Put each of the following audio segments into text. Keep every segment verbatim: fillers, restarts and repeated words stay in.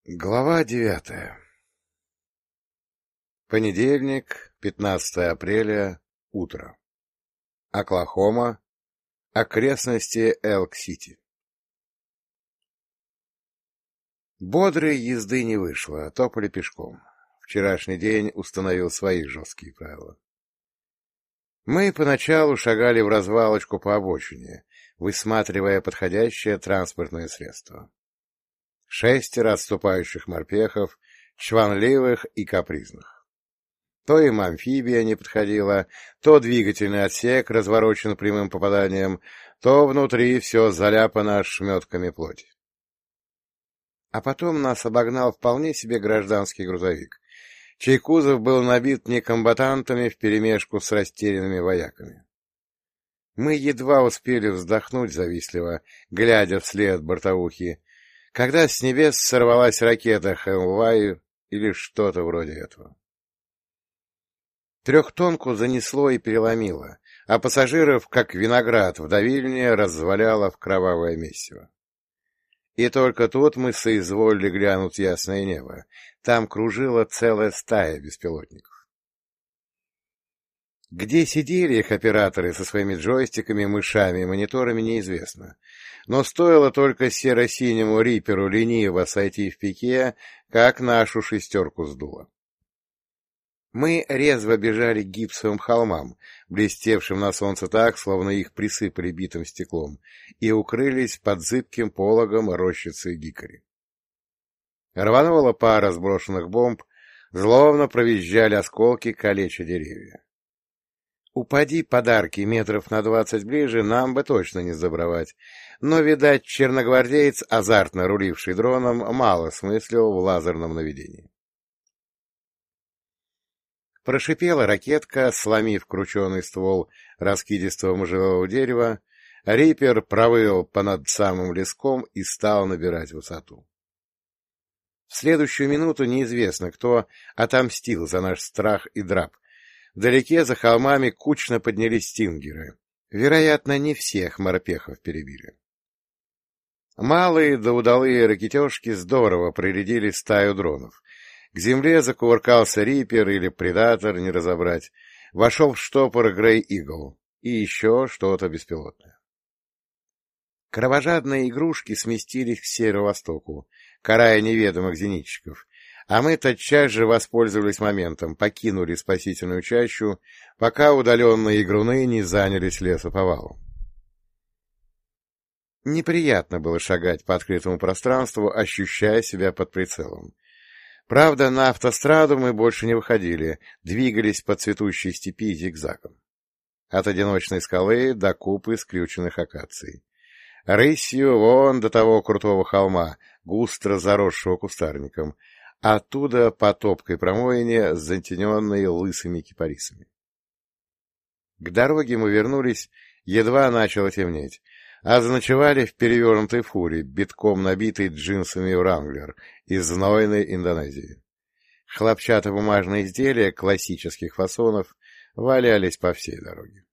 Глава девятая. Понедельник, пятнадцатое апреля, утро. Оклахома, окрестности Элк-Сити. Бодрой езды не вышло, топали пешком. Вчерашний день установил свои жесткие правила. Мы поначалу шагали в развалочку по обочине, высматривая подходящее транспортное средство. Шестеро отступающих морпехов, чванливых и капризных. То им амфибия не подходила, то двигательный отсек разворочен прямым попаданием, то внутри все заляпано ошметками плоти. А потом нас обогнал вполне себе гражданский грузовик, чей кузов был набит некомбатантами вперемешку с растерянными вояками. Мы едва успели вздохнуть завистливо, глядя вслед бортовухи, когда с небес сорвалась ракета Хэмвай или что-то вроде этого. Трехтонку занесло и переломило, а пассажиров, как виноград в давильне, разваляло в кровавое месиво. И только тут мы соизволили глянуть ясное небо. Там кружила целая стая беспилотников. Где сидели их операторы со своими джойстиками, мышами и мониторами, неизвестно. Но стоило только серо-синему риперу лениво сойти в пике, как нашу шестерку сдуло. Мы резво бежали к гипсовым холмам, блестевшим на солнце так, словно их присыпали битым стеклом, и укрылись под зыбким пологом рощицы гикори. Рванула пара сброшенных бомб, зловно провизжали осколки калеча деревья. Упади подарки метров на двадцать ближе, нам бы точно не сдобровать, но, видать, черногвардеец, азартно руливший дроном, мало смыслил в лазерном наведении. Прошипела ракетка, сломив крученый ствол раскидистого можжевого дерева, рипер провыл понад самым леском и стал набирать высоту. В следующую минуту неизвестно, кто отомстил за наш страх и драп. Вдалеке за холмами кучно поднялись стингеры. Вероятно, не всех морпехов перебили. Малые да удалые ракетежки здорово прирядили стаю дронов. К земле закувыркался рипер или предатор, не разобрать. Вошел в штопор Грей Игл и еще что-то беспилотное. Кровожадные игрушки сместились к северо-востоку, карая неведомых зенитчиков, а мы тотчас же воспользовались моментом, покинули спасительную чащу, пока удаленные игруны не занялись лесоповалом. Неприятно было шагать по открытому пространству, ощущая себя под прицелом. Правда, на автостраду мы больше не выходили, двигались по цветущей степи зигзагом. От одиночной скалы до купы скрюченных акаций. Рысью вон до того крутого холма, густо заросшего кустарником, а оттуда по топкой промоине, затененной лысыми кипарисами. К дороге мы вернулись, едва начало темнеть, а заночевали в перевернутой фуре, битком набитой джинсами «Вранглер» из знойной Индонезии. Хлопчатобумажные изделия классических фасонов валялись по всей дороге.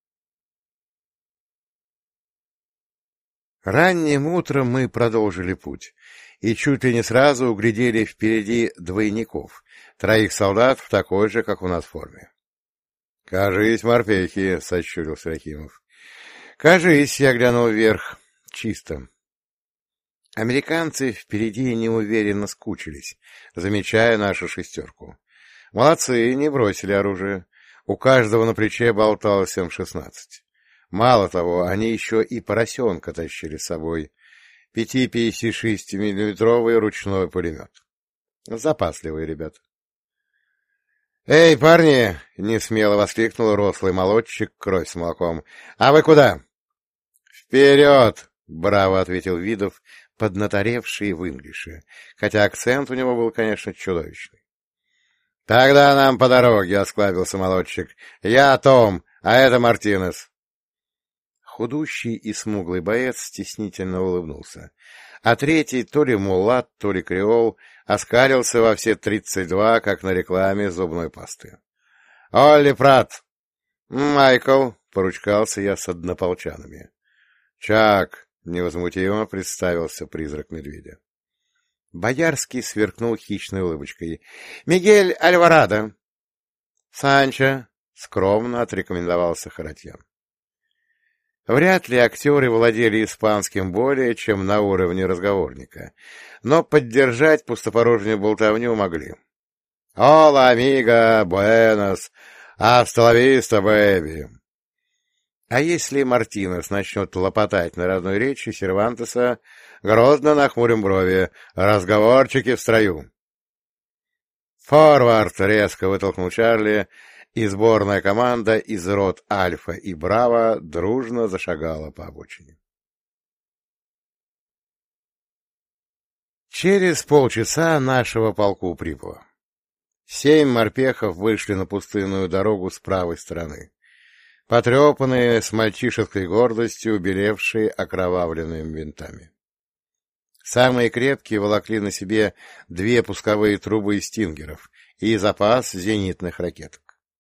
Ранним утром мы продолжили путь, и чуть ли не сразу углядели впереди двойников, троих солдат в такой же, как у нас, форме. — Кажись, морпехи, — сощурился Рахимов. — Кажись, я глянул вверх. Чисто. Американцы впереди неуверенно скучились, замечая нашу шестерку. Молодцы, не бросили оружие. У каждого на плече болталось эм шестнадцать. Мало того, они еще и поросенка тащили с собой. пятидесятишестимиллиметровый ручной пулемет. Запасливые ребята. — Эй, парни! — несмело воскликнул рослый молодчик, кровь с молоком. — А вы куда? — Вперед! — браво ответил Видов, поднаторевший в инглише, хотя акцент у него был, конечно, чудовищный. — Тогда нам по дороге, — осклабился молодчик. — Я Том, а это Мартинес. Худущий и смуглый боец стеснительно улыбнулся, а третий, то ли мулат, то ли креол, оскалился во все тридцать два, как на рекламе зубной пасты. — Олли Пратт! — Майкл! — поручкался я с однополчанами. — Чак! — невозмутимо представился призрак медведя. Боярский сверкнул хищной улыбочкой. — Мигель Альварадо. — Санчо, — скромно отрекомендовался Харатьян. Вряд ли актеры владели испанским более, чем на уровне разговорника, но поддержать пустопорожнюю болтовню могли. — Ола, амиго, буэнос, аста ла виста, бэби. А если Мартинес начнет лопотать на родной речи Сервантеса, грозно нахмурим брови: разговорчики в строю. «Форвард!» — резко вытолкнул Чарли, и сборная команда из рот Альфа и Браво дружно зашагала по обочине. Через полчаса нашего полку прибыло. Семь морпехов вышли на пустынную дорогу с правой стороны, потрепанные, с мальчишеской гордостью, белевшие окровавленными винтами. Самые крепкие волокли на себе две пусковые трубы из стингеров и запас зенитных ракеток.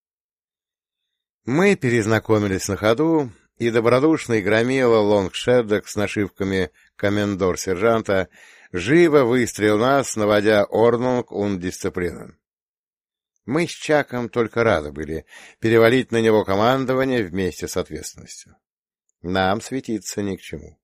Мы перезнакомились на ходу, и добродушный громила Лонгшеддок с нашивками комендор-сержанта живо выстрелил нас, наводя Орнунг und Disziplinen. Мы с Чаком только рады были перевалить на него командование вместе с ответственностью. Нам светиться ни к чему.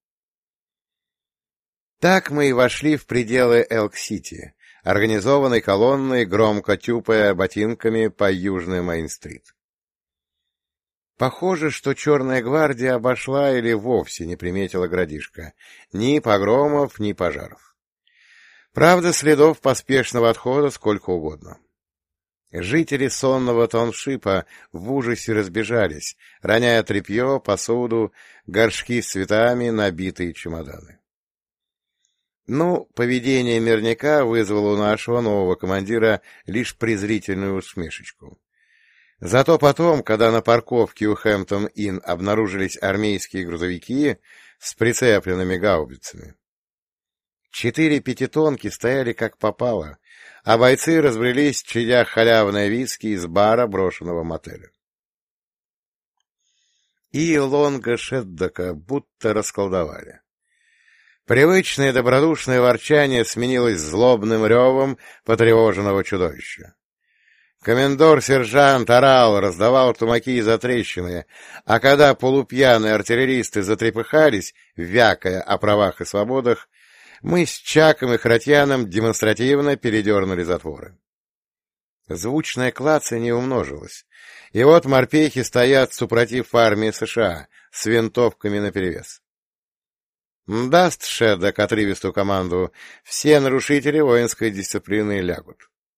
Так мы и вошли в пределы Элк-Сити, организованной колонной, громко тюпая ботинками по Южной Мейн-стрит. Похоже, что Черная гвардия обошла или вовсе не приметила городишко. Ни погромов, ни пожаров. Правда, следов поспешного отхода сколько угодно. Жители сонного тауншипа в ужасе разбежались, роняя тряпье, посуду, горшки с цветами, набитые чемоданы. Ну, поведение мирняка вызвало у нашего нового командира лишь презрительную усмешечку. Зато потом, когда на парковке у Хэмптон-Инн обнаружились армейские грузовики с прицепленными гаубицами, четыре пятитонки стояли как попало, а бойцы разбрелись, чадя халявное виски из бара брошенного мотеля. И Лонга Шеддока будто расколдовали. Привычное добродушное ворчание сменилось злобным ревом потревоженного чудовища. Комендор-сержант орал, раздавал тумаки и затрещины, а когда полупьяные артиллеристы затрепыхались, вякая о правах и свободах, мы с Чаком и Харатьяном демонстративно передернули затворы. Звучное клацанье умножилось, и вот морпехи стоят супротив армии США с винтовками наперевес. Даст Шеддок отрывистую команду, все нарушители воинской дисциплины лягут.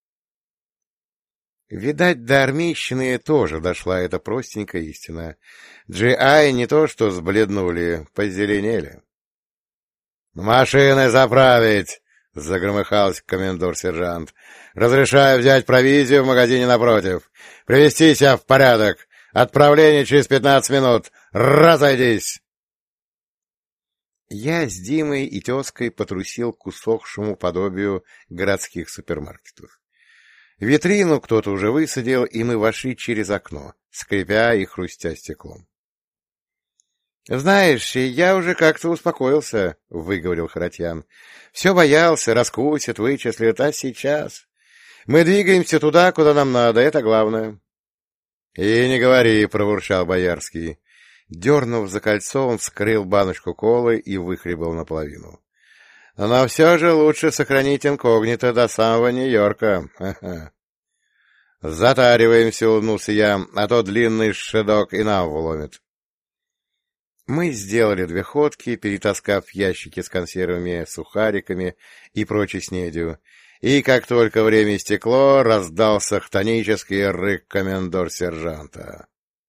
Видать, до армейщины тоже дошла эта простенькая истина. джи ай не то что сбледнули, позеленели. — Машины заправить! — загромыхался комендор-сержант. — Разрешаю взять провизию в магазине напротив. Привести себя в порядок. Отправление через пятнадцать минут. Разойдись! Я с Димой и тезкой потрусил к усохшему подобию городских супермаркетов. Витрину кто-то уже высадил, и мы вошли через окно, скрипя и хрустя стеклом. — Знаешь, я уже как-то успокоился, — выговорил Харатьян. — Все боялся, раскусит, вычислит, а сейчас... Мы двигаемся туда, куда нам надо, это главное. — И не говори, — проворчал Боярский. Дернув за кольцо, он вскрыл баночку колы и выхлебал наполовину. — Но все же лучше сохранить инкогнито до самого Нью-Йорка. Ха-ха. — Затариваемся, — улыбнулся я, — а то длинный шедок и нам вломит. Мы сделали две ходки, перетаскав ящики с консервами, сухариками и прочей снедью, и как только время истекло, раздался хтонический рык комендор-сержанта.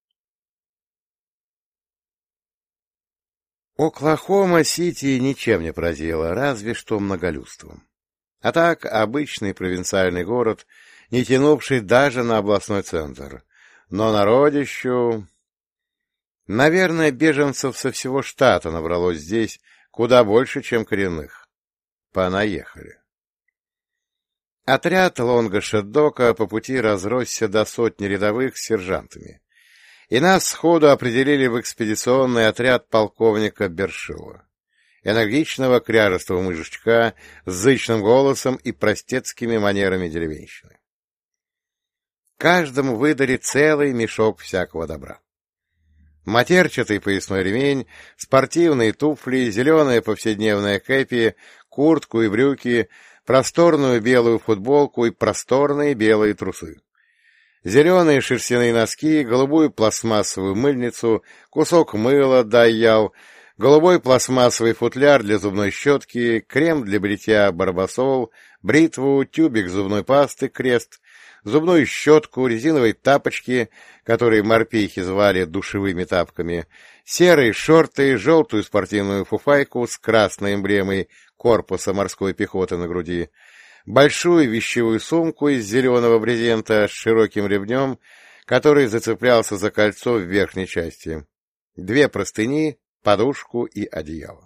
Оклахома-Сити ничем не поразила, разве что многолюдством. А так, обычный провинциальный город, не тянувший даже на областной центр. Но народищу... Наверное, беженцев со всего штата набралось здесь куда больше, чем коренных. Понаехали. Отряд Лонга Шеддока по пути разросся до сотни рядовых с сержантами, и нас сходу определили в экспедиционный отряд полковника Бершила. энергичного кряжестого мужичка с зычным голосом и простецкими манерами деревенщины. Каждому выдали целый мешок всякого добра. Матерчатый поясной ремень, спортивные туфли, зеленая повседневная кэпи, куртку и брюки, просторную белую футболку и просторные белые трусы. Зеленые шерстяные носки, голубую пластмассовую мыльницу, кусок мыла дайял, голубой пластмассовый футляр для зубной щетки, крем для бритья барбасол, бритву, тюбик зубной пасты крест, зубную щетку, резиновые тапочки, которые морпехи звали душевыми тапками, серые шорты, желтую спортивную фуфайку с красной эмблемой корпуса морской пехоты на груди, большую вещевую сумку из зеленого брезента с широким ремнем, который зацеплялся за кольцо в верхней части, две простыни, подушку и одеяло.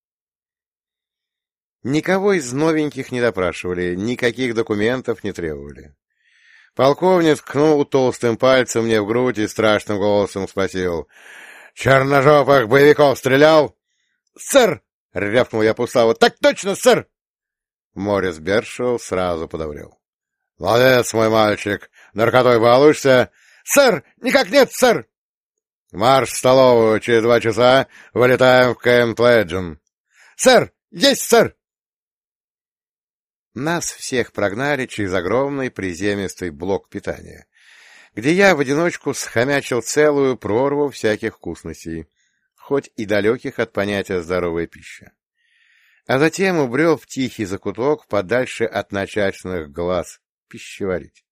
Никого из новеньких не допрашивали, никаких документов не требовали. Полковник ткнул толстым пальцем мне в грудь и страшным голосом спросил: «Черножопых боевиков стрелял?» «Сэр!» — рявкнул я пуставо. «Так точно, сэр!» Морис Бершоу сразу подобрел. — Молодец, мой мальчик. Наркотой балуешься? — Сэр! Никак нет, сэр! — Марш в столовую. Через два часа вылетаем в Кэмп Леджин. — Сэр! Есть, сэр! Нас всех прогнали через огромный приземистый блок питания, где я в одиночку схомячил целую прорву всяких вкусностей, хоть и далеких от понятия «здоровая пища». А затем убрел в тихий закуток подальше от начальственных глаз пищеварить.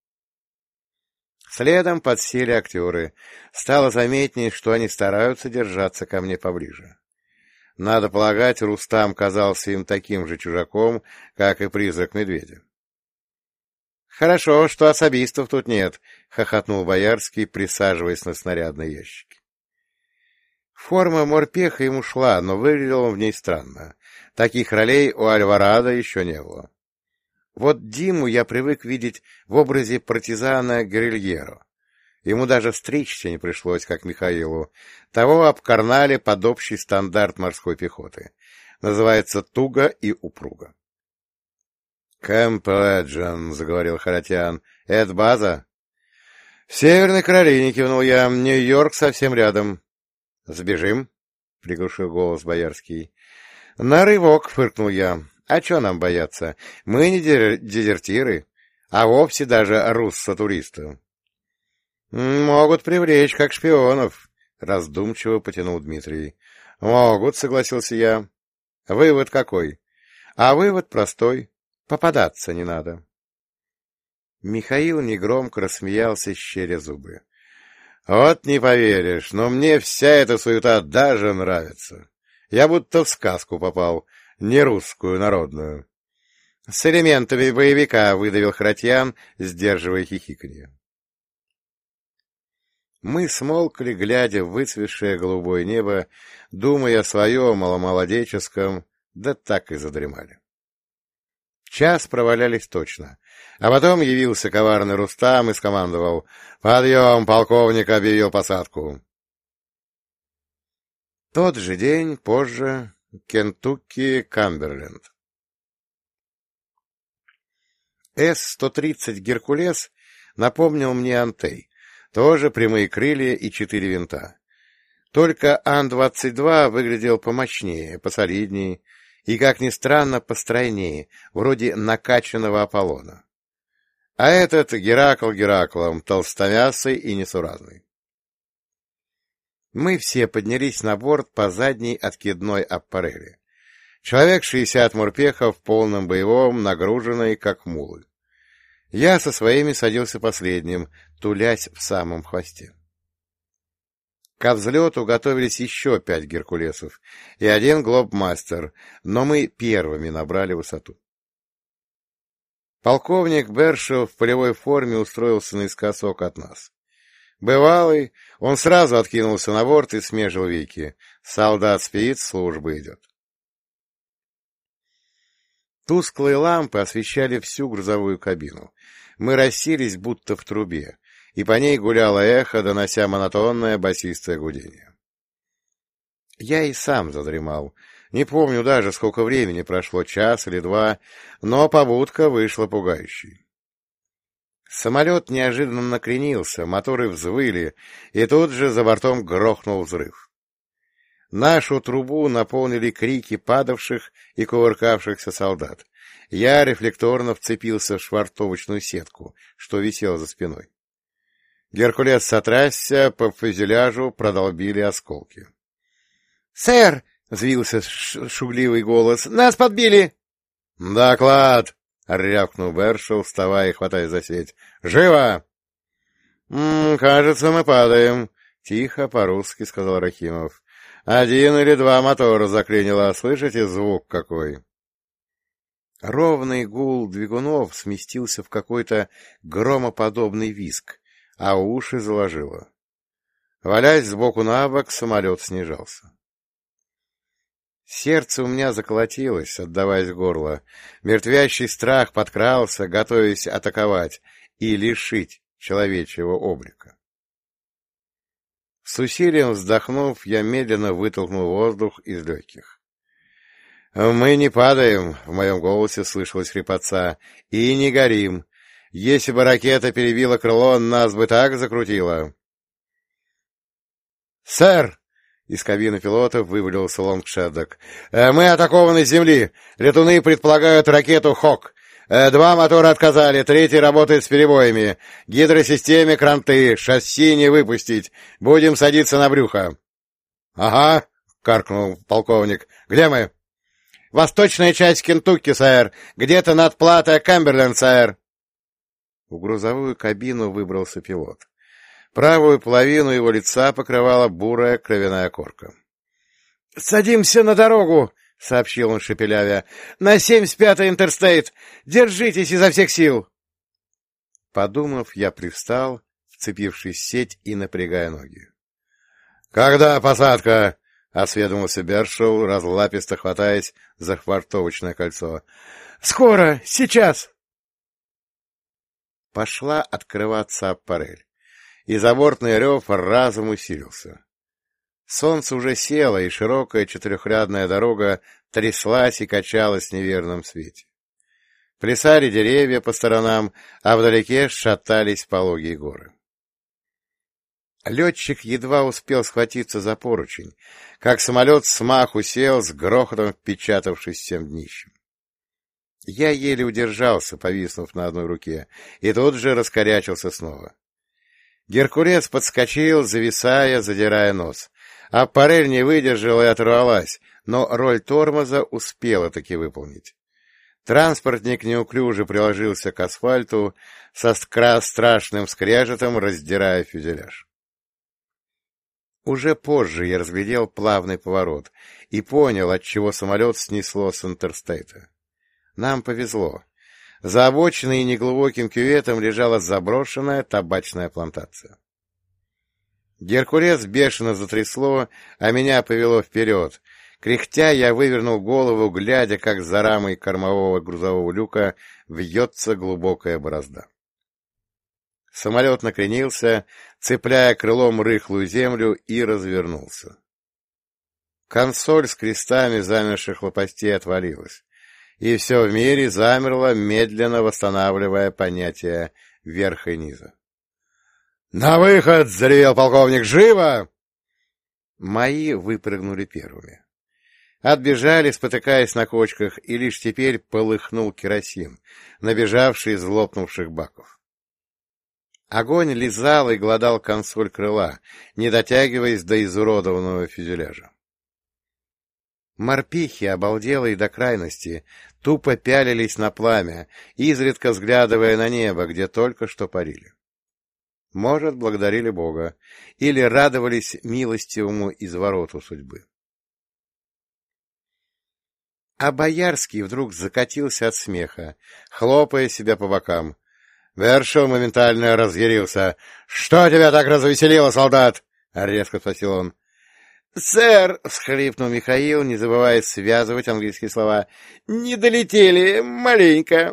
Следом подсели актеры. Стало заметней, что они стараются держаться ко мне поближе. Надо полагать, Рустам казался им таким же чужаком, как и призрак медведя. — Хорошо, что особистов тут нет, — хохотнул Боярский, присаживаясь на снарядные ящики. Форма морпеха ему шла, но выглядел он в ней странно. Таких ролей у Альварадо еще не было. Вот Диму я привык видеть в образе партизана-герильеро. Ему даже стричься не пришлось, как Михаилу. Того обкарнали под общий стандарт морской пехоты. Называется туго и упруго. — Кэмп Леджин, — заговорил Харатьян. — Это база? — В Северной Каролине, — кивнул я. — Нью-Йорк совсем рядом. — Сбежим? — приглушил голос Боярский. — На рывок, — фыркнул я. — А чё нам бояться? Мы не дезертиры, а вовсе даже руссо-туристы. — Могут привлечь, как шпионов, — раздумчиво потянул Дмитрий. — Могут, — согласился я. — Вывод какой? А вывод простой. Попадаться не надо. Михаил негромко рассмеялся, щеря зубы. — Вот не поверишь, но мне вся эта суета даже нравится. Я будто в сказку попал, не русскую, народную. — С элементами боевика, — выдавил Харатьян, сдерживая хихиканье. Мы смолкли, глядя в выцветшее голубое небо, думая о своем маломолодеческом, да так и задремали. Час провалялись точно, а потом явился коварный Рустам и скомандовал: «Подъем, полковник объявил посадку». Тот же день, позже, Кентукки, Камберленд. Эс сто тридцать «Геркулес» напомнил мне Антей. Тоже прямые крылья и четыре винта. Только Ан двадцать два выглядел помощнее, посолиднее и, как ни странно, постройнее, вроде накачанного Аполлона. А этот Геракл Гераклом, толстомясый и несуразный. Мы все поднялись на борт по задней откидной аппарели. Человек шестьдесят морпехов в полном боевом, нагруженные, как мулы. Я со своими садился последним, тулясь в самом хвосте. Ко взлету готовились еще пять геркулесов и один глобмастер, но мы первыми набрали высоту. Полковник Бершоу в полевой форме устроился наискосок от нас. Бывалый, он сразу откинулся на борт и смежил веки. Солдат спит, служба идет. Тусклые лампы освещали всю грузовую кабину. Мы расселись, будто в трубе, и по ней гуляло эхо, донося монотонное басистое гудение. Я и сам задремал. Не помню даже, сколько времени прошло, час или два, но побудка вышла пугающей. Самолет неожиданно накренился, моторы взвыли, и тут же за бортом грохнул взрыв. Нашу трубу наполнили крики падавших и кувыркавшихся солдат. Я рефлекторно вцепился в швартовочную сетку, что висела за спиной. Геркулес сотрясся, по фюзеляжу продолбили осколки. — Сэр! — взвился шугливый голос. — Нас подбили! — Доклад! — рявкнул Бершел, вставая и хватая за сеть. — Живо! — Кажется, мы падаем, — тихо по-русски сказал Рахимов. — Один или два мотора заклинило. Слышите звук какой? Ровный гул двигунов сместился в какой-то громоподобный визг, а уши заложило. Валясь сбоку на бок, самолет снижался. Сердце у меня заколотилось, отдаваясь в горло. Мертвящий страх подкрался, готовясь атаковать и лишить человечьего облика. С усилием вздохнув, я медленно вытолкнул воздух из легких. — Мы не падаем, — в моем голосе слышалась хрипотца, — и не горим. Если бы ракета перебила крыло, нас бы так закрутило. — Сэр! — из кабины пилотов вывалился Лонгшеддок. — Мы атакованы с земли. Летуны предполагают ракету «Хок». Два мотора отказали, третий работает с перебоями. Гидросистеме кранты, шасси не выпустить. Будем садиться на брюхо. — Ага, — каркнул полковник. — Где мы? — Восточная часть Кентукки, сэр. Где-то над платой Камберленд, сэр. В грузовую кабину выбрался пилот. Правую половину его лица покрывала бурая кровяная корка. — Садимся на дорогу! — сообщил он шепелявя. — На семьдесят пятый интерстейт! Держитесь изо всех сил! Подумав, я привстал, вцепившись в сеть и напрягая ноги. — Когда посадка? — осведомился Бершел, разлаписто хватаясь за хвартовочное кольцо. — Скоро! Сейчас! Пошла открываться аппарель, и забортный рев разом усилился. Солнце уже село, и широкая четырехрядная дорога тряслась и качалась в неверном свете. Плясали деревья по сторонам, а вдалеке шатались пологие горы. Летчик едва успел схватиться за поручень, как самолет смаху сел, с грохотом впечатавшись всем днищем. Я еле удержался, повиснув на одной руке, и тут же раскорячился снова. Геркулес подскочил, зависая, задирая нос. Аппарель не выдержала и оторвалась, но роль тормоза успела таки выполнить. Транспортник неуклюже приложился к асфальту, со страшным скрежетом раздирая фюзеляж. Уже позже я разглядел плавный поворот и понял, отчего самолет снесло с интерстейта. Нам повезло. За обочиной и неглубоким кюветом лежала заброшенная табачная плантация. Геркулес бешено затрясло, а меня повело вперед. Кряхтя я вывернул голову, глядя, как за рамой кормового грузового люка вьется глубокая борозда. Самолет накренился, цепляя крылом рыхлую землю, и развернулся. Консоль с крестами замерших лопастей отвалилась, и все в мире замерло, медленно восстанавливая понятие верха и низа. — На выход! — заревел полковник. — Живо! Мои выпрыгнули первыми. Отбежали, спотыкаясь на кочках, и лишь теперь полыхнул керосин, набежавший из лопнувших баков. Огонь лизал и глодал консоль крыла, не дотягиваясь до изуродованного фюзеляжа. Морпихи, обалделые до крайности, тупо пялились на пламя, изредка взглядывая на небо, где только что парили. Может, благодарили Бога, или радовались милостивому извороту судьбы. А Боярский вдруг закатился от смеха, хлопая себя по бокам. Бершел моментально разъярился. — Что тебя так развеселило, солдат? — резко спросил он. — Сэр, — всхлипнул Михаил, не забывая связывать английские слова, — не долетели, маленько.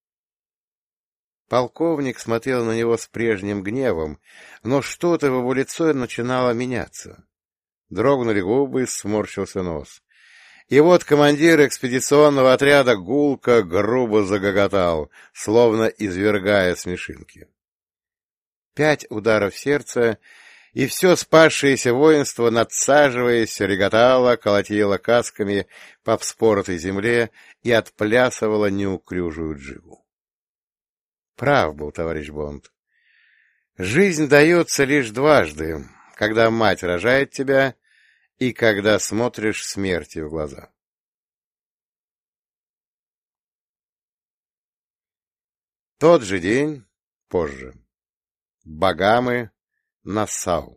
Полковник смотрел на него с прежним гневом, но что-то в его лице начинало меняться. Дрогнули губы, сморщился нос. И вот командир экспедиционного отряда гулко грубо загоготал, словно извергая смешинки. Пять ударов сердца, и все спасшееся воинство, надсаживаясь, реготало, колотило касками по вспоротой земле и отплясывало неуклюжую джигу. Прав был товарищ Бонд. Жизнь дается лишь дважды, когда мать рожает тебя и когда смотришь смерти в глаза. Тот же день, позже. Багамы, Нассау.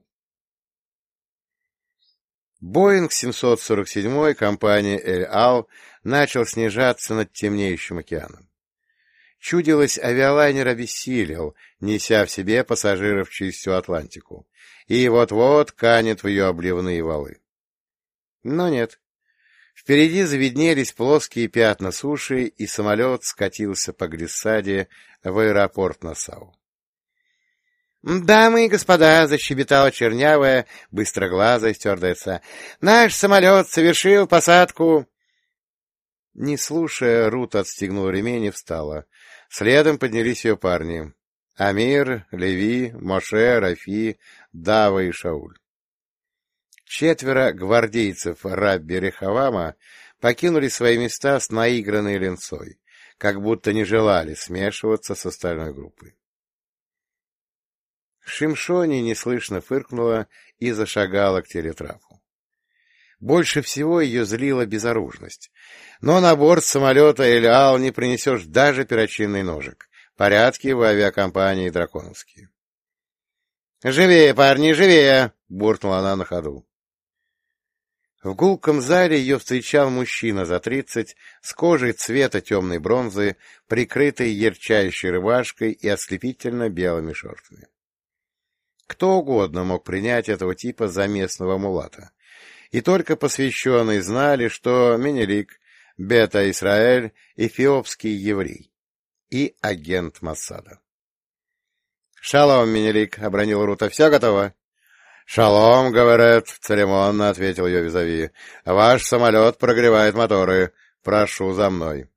Боинг семьсот сорок семь компании «Эль-Ал» начал снижаться над темнеющим океаном. Чудилось, авиалайнер обессилел, неся в себе пассажиров через всю Атлантику, и вот-вот канет в ее обливные валы. Но нет. Впереди завиднелись плоские пятна суши, и самолет скатился по глиссаде в аэропорт Нассау. «Дамы и господа!» — защебетала чернявая, быстроглазая стюардесса. «Наш самолет совершил посадку!» Не слушая, Рут отстегнула ремень и встала. Следом поднялись ее парни. Амир, Леви, Моше, Рафи, Дава и Шауль. Четверо гвардейцев Рабби Рехавама покинули свои места с наигранной ленцой, как будто не желали смешиваться с остальной группой. Шимшони неслышно фыркнула и зашагала к телетрапу. Больше всего ее злила безоружность. Но на борт самолета «Эль-Ал» не принесешь даже перочинный ножик. Порядки в авиакомпании драконовские. «Живее, парни, живее!» — буркнула она на ходу. В гулком зале ее встречал мужчина за тридцать, с кожей цвета темной бронзы, прикрытой ярчайшей рубашкой и ослепительно белыми шортами. Кто угодно мог принять этого типа за местного мулата, и только посвященные знали, что Менелик, Бета-Исраэль, эфиопский еврей и агент Моссада. — Шалом, Менелик, — обронил Рута, — все готово? — Шалом, говорят, — церемонно ответил ее визави. — Ваш самолет прогревает моторы. Прошу за мной.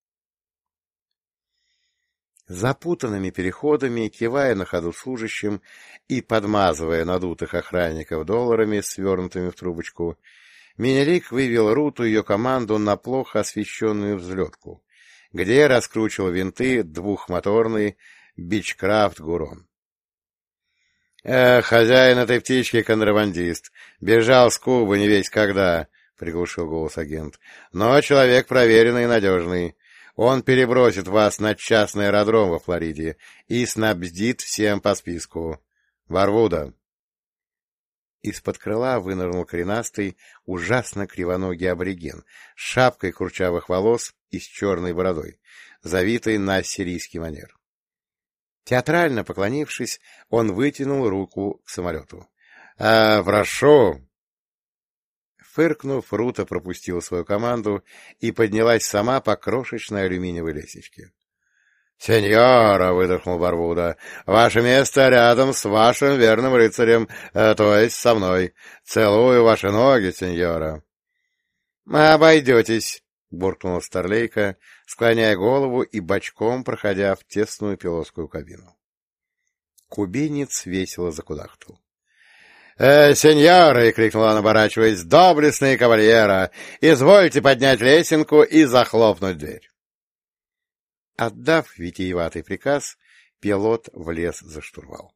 Запутанными переходами, кивая на ходу служащим и подмазывая надутых охранников долларами, свернутыми в трубочку, Менелик вывел Руту и ее команду на плохо освещенную взлетку, где раскручивал винты двухмоторный Бичкрафт Гурон. «Эх, хозяин этой птички — контрабандист. Бежал с Кубы не весть когда», — приглушил голос агент. «Но человек проверенный и надежный. Он перебросит вас на частный аэродром во Флориде и снабдит всем по списку. Барбуда». Из-под крыла вынырнул коренастый, ужасно кривоногий абориген с шапкой курчавых волос и с черной бородой, завитой на ассирийский манер. Театрально поклонившись, он вытянул руку к самолету. — А, прошу! Фыркнув, Рута пропустила свою команду и поднялась сама по крошечной алюминиевой лестничке. — Сеньора, — выдохнул Барбуда, — ваше место рядом с вашим верным рыцарем, э, то есть со мной. Целую ваши ноги, сеньора. — Обойдетесь, — буркнула Старлейка, склоняя голову и бочком проходя в тесную пилотскую кабину. Кубинец весело закудахтал. «Э, — Сеньоры! — крикнула он, оборачиваясь. — Доблестные кавальера! Извольте поднять лесенку и захлопнуть дверь. Отдав витиеватый приказ, пилот влез за штурвал.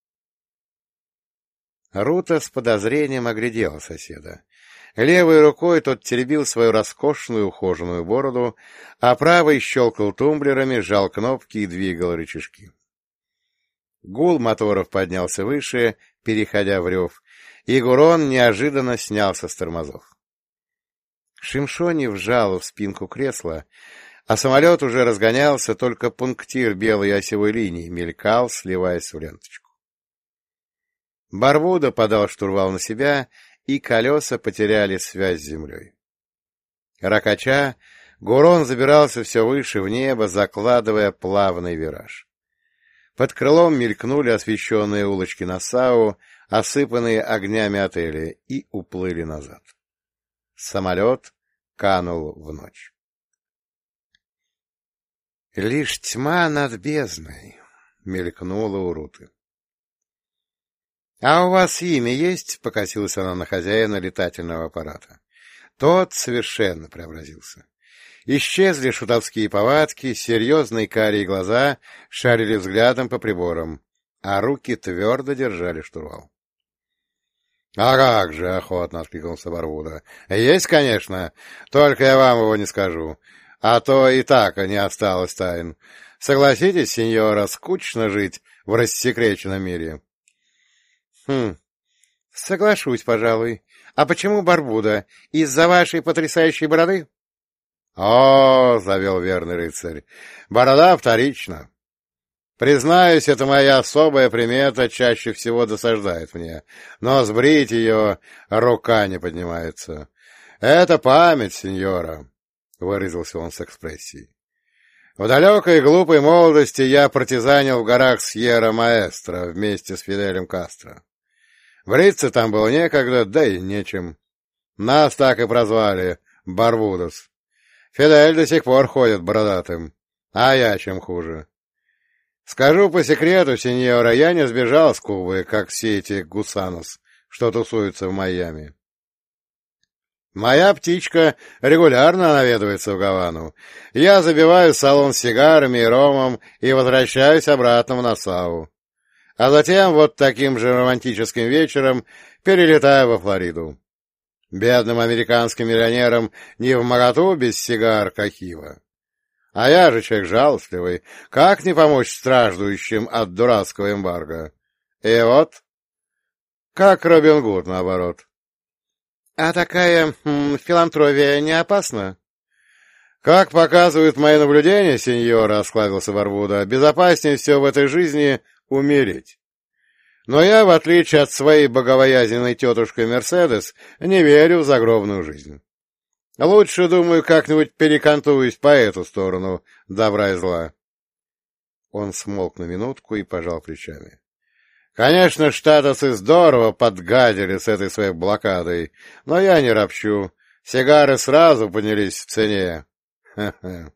Рута с подозрением оглядела соседа. Левой рукой тот теребил свою роскошную ухоженную бороду, а правой щелкал тумблерами, жал кнопки и двигал рычажки. Гул моторов поднялся выше, переходя в рев, и Гурон неожиданно снялся с тормозов. Шимшони вжал в спинку кресла, а самолет уже разгонялся, только пунктир белой осевой линии мелькал, сливаясь в ленточку. Барбуда подал штурвал на себя, и колеса потеряли связь с землей. Ракача, Гурон забирался все выше в небо, закладывая плавный вираж. Под крылом мелькнули освещенные улочки Нассау, осыпанные огнями отели, и уплыли назад. Самолет канул в ночь. «Лишь тьма над бездной», — мелькнула у Руты. «А у вас имя есть?» — покосилась она на хозяина летательного аппарата. Тот совершенно преобразился. Исчезли шутовские повадки, серьезные карие глаза шарили взглядом по приборам, а руки твердо держали штурвал. — А как же, — охотно откликнулся Барбуда. — Есть, конечно, только я вам его не скажу, а то и так не осталось тайн. Согласитесь, сеньора, скучно жить в рассекреченном мире. — Хм, соглашусь, пожалуй. А почему Барбуда? Из-за вашей потрясающей бороды? — О, — завел верный рыцарь, — борода вторична. Признаюсь, это моя особая примета чаще всего досаждает мне, но сбрить ее рука не поднимается. Это память, сеньора, — выразился он с экспрессией. В далекой глупой молодости я партизанил в горах Сьерра-Маэстро вместе с Фиделем Кастро. Бриться там было некогда, да и нечем. Нас так и прозвали — Барбудос. Фидель до сих пор ходит бородатым, а я чем хуже. Скажу по секрету, сеньора, я не сбежал с Кубы, как все эти гусанос, что тусуются в Майами. Моя птичка регулярно наведывается в Гавану. Я забиваю салон сигарами и ромом и возвращаюсь обратно в Нассау. А затем вот таким же романтическим вечером перелетаю во Флориду. Бедным американским миллионерам не вмоготу без сигар Кахива. А я же человек жалостливый. Как не помочь страждущим от дурацкого эмбарго? И вот, как Робин Гуд, наоборот. — А такая м, филантропия не опасна? — Как показывают мои наблюдения, сеньора, — осклабился Барбуда, — безопаснее все в этой жизни умереть. Но я, в отличие от своей боговоязненной тетушки Мерседес, не верю в загробную жизнь. Лучше, думаю, как-нибудь перекантуюсь по эту сторону добра и зла. Он смолк на минутку и пожал плечами. Конечно, штатовцы здорово подгадили с этой своей блокадой, но я не ропщу. Сигары сразу поднялись в цене. Ха-ха.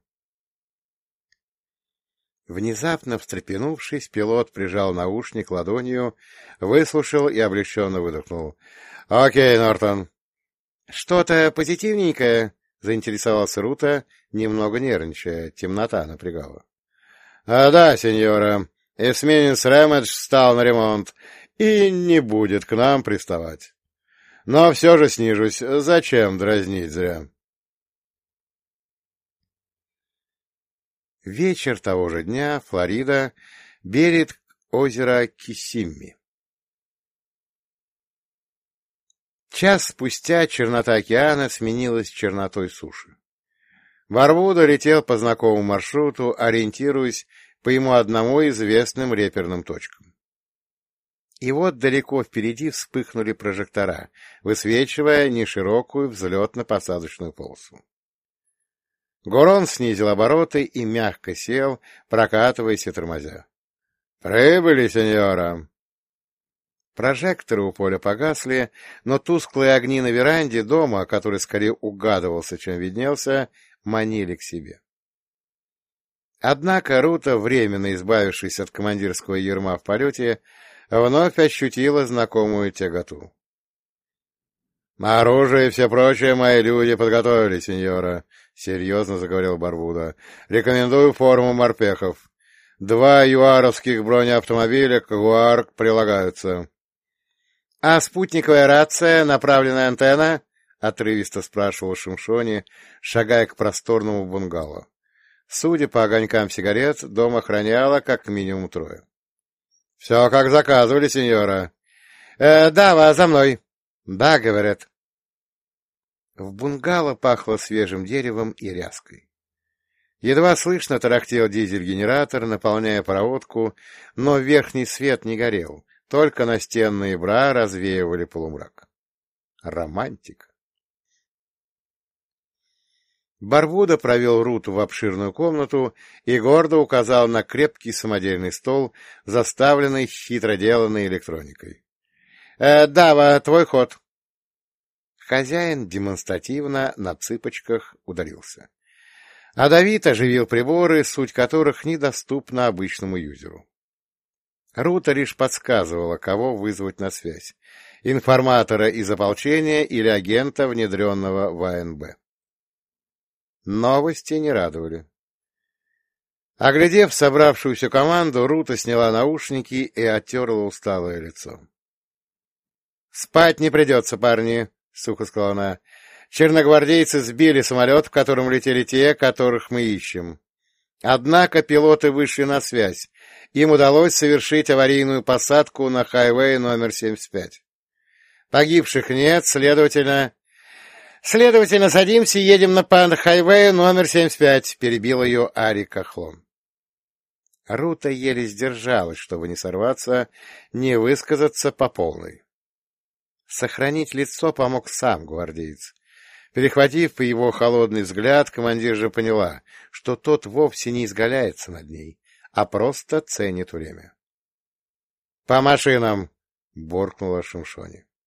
Внезапно встрепенувшись, пилот прижал наушник ладонью, выслушал и облегченно выдохнул. — Окей, Нортон. — Что-то позитивненькое? — заинтересовался Рута, немного нервничая. Темнота напрягала. — А да, сеньора. Эсминец Рэмэдж встал на ремонт и не будет к нам приставать. Но все же снижусь. Зачем дразнить зря? Вечер того же дня, Флорида, берег озера Киссимми. Час спустя чернота океана сменилась чернотой суши. Барбуда летел по знакомому маршруту, ориентируясь по ему одному известным реперным точкам. И вот далеко впереди вспыхнули прожектора, высвечивая неширокую взлетно-посадочную полосу. Гурон снизил обороты и мягко сел, прокатываясь и тормозя. — Прибыли, сеньора! Прожекторы у поля погасли, но тусклые огни на веранде дома, который скорее угадывался, чем виднелся, манили к себе. Однако Рута, временно избавившись от командирского ярма в полете, вновь ощутила знакомую тяготу. — Оружие и все прочее мои люди подготовили, сеньора, — серьезно заговорил Барбуда. — Рекомендую форму морпехов. Два юаровских бронеавтомобиля к ГУАР прилагаются. — А спутниковая рация, направленная антенна? — отрывисто спрашивал Шимшони, шагая к просторному бунгало. Судя по огонькам сигарет, дом охраняло как минимум трое. — Все как заказывали, сеньора. Э, — Да, за мной. — Да, говорят. В бунгало пахло свежим деревом и ряской. Едва слышно тарахтел дизель-генератор, наполняя проводку, но верхний свет не горел, только настенные бра развеивали полумрак. Романтика. Барбуда провел Руту в обширную комнату и гордо указал на крепкий самодельный стол, заставленный хитро деланной электроникой. — Э, Дава, твой ход. Хозяин демонстративно на цыпочках удалился. А Давид оживил приборы, суть которых недоступна обычному юзеру. Рута лишь подсказывала, кого вызвать на связь — информатора из ополчения или агента, внедренного в А Н Б. Новости не радовали. Оглядев собравшуюся команду, Рута сняла наушники и оттерла усталое лицо. — Спать не придется, парни, — сухо сказала она. — Черногвардейцы сбили самолет, в котором летели те, которых мы ищем. Однако пилоты вышли на связь. Им удалось совершить аварийную посадку на хайвее номер семьдесят пять. Погибших нет, следовательно... — Следовательно, садимся и едем на хайвее номер семьдесят пять, — перебил ее Ари Кахлон. Рута еле сдержалась, чтобы не сорваться, не высказаться по полной. Сохранить лицо помог сам гвардеец. Перехватив его холодный взгляд, командир же поняла, что тот вовсе не изгаляется над ней, а просто ценит время. — По машинам! — буркнула Шимшони.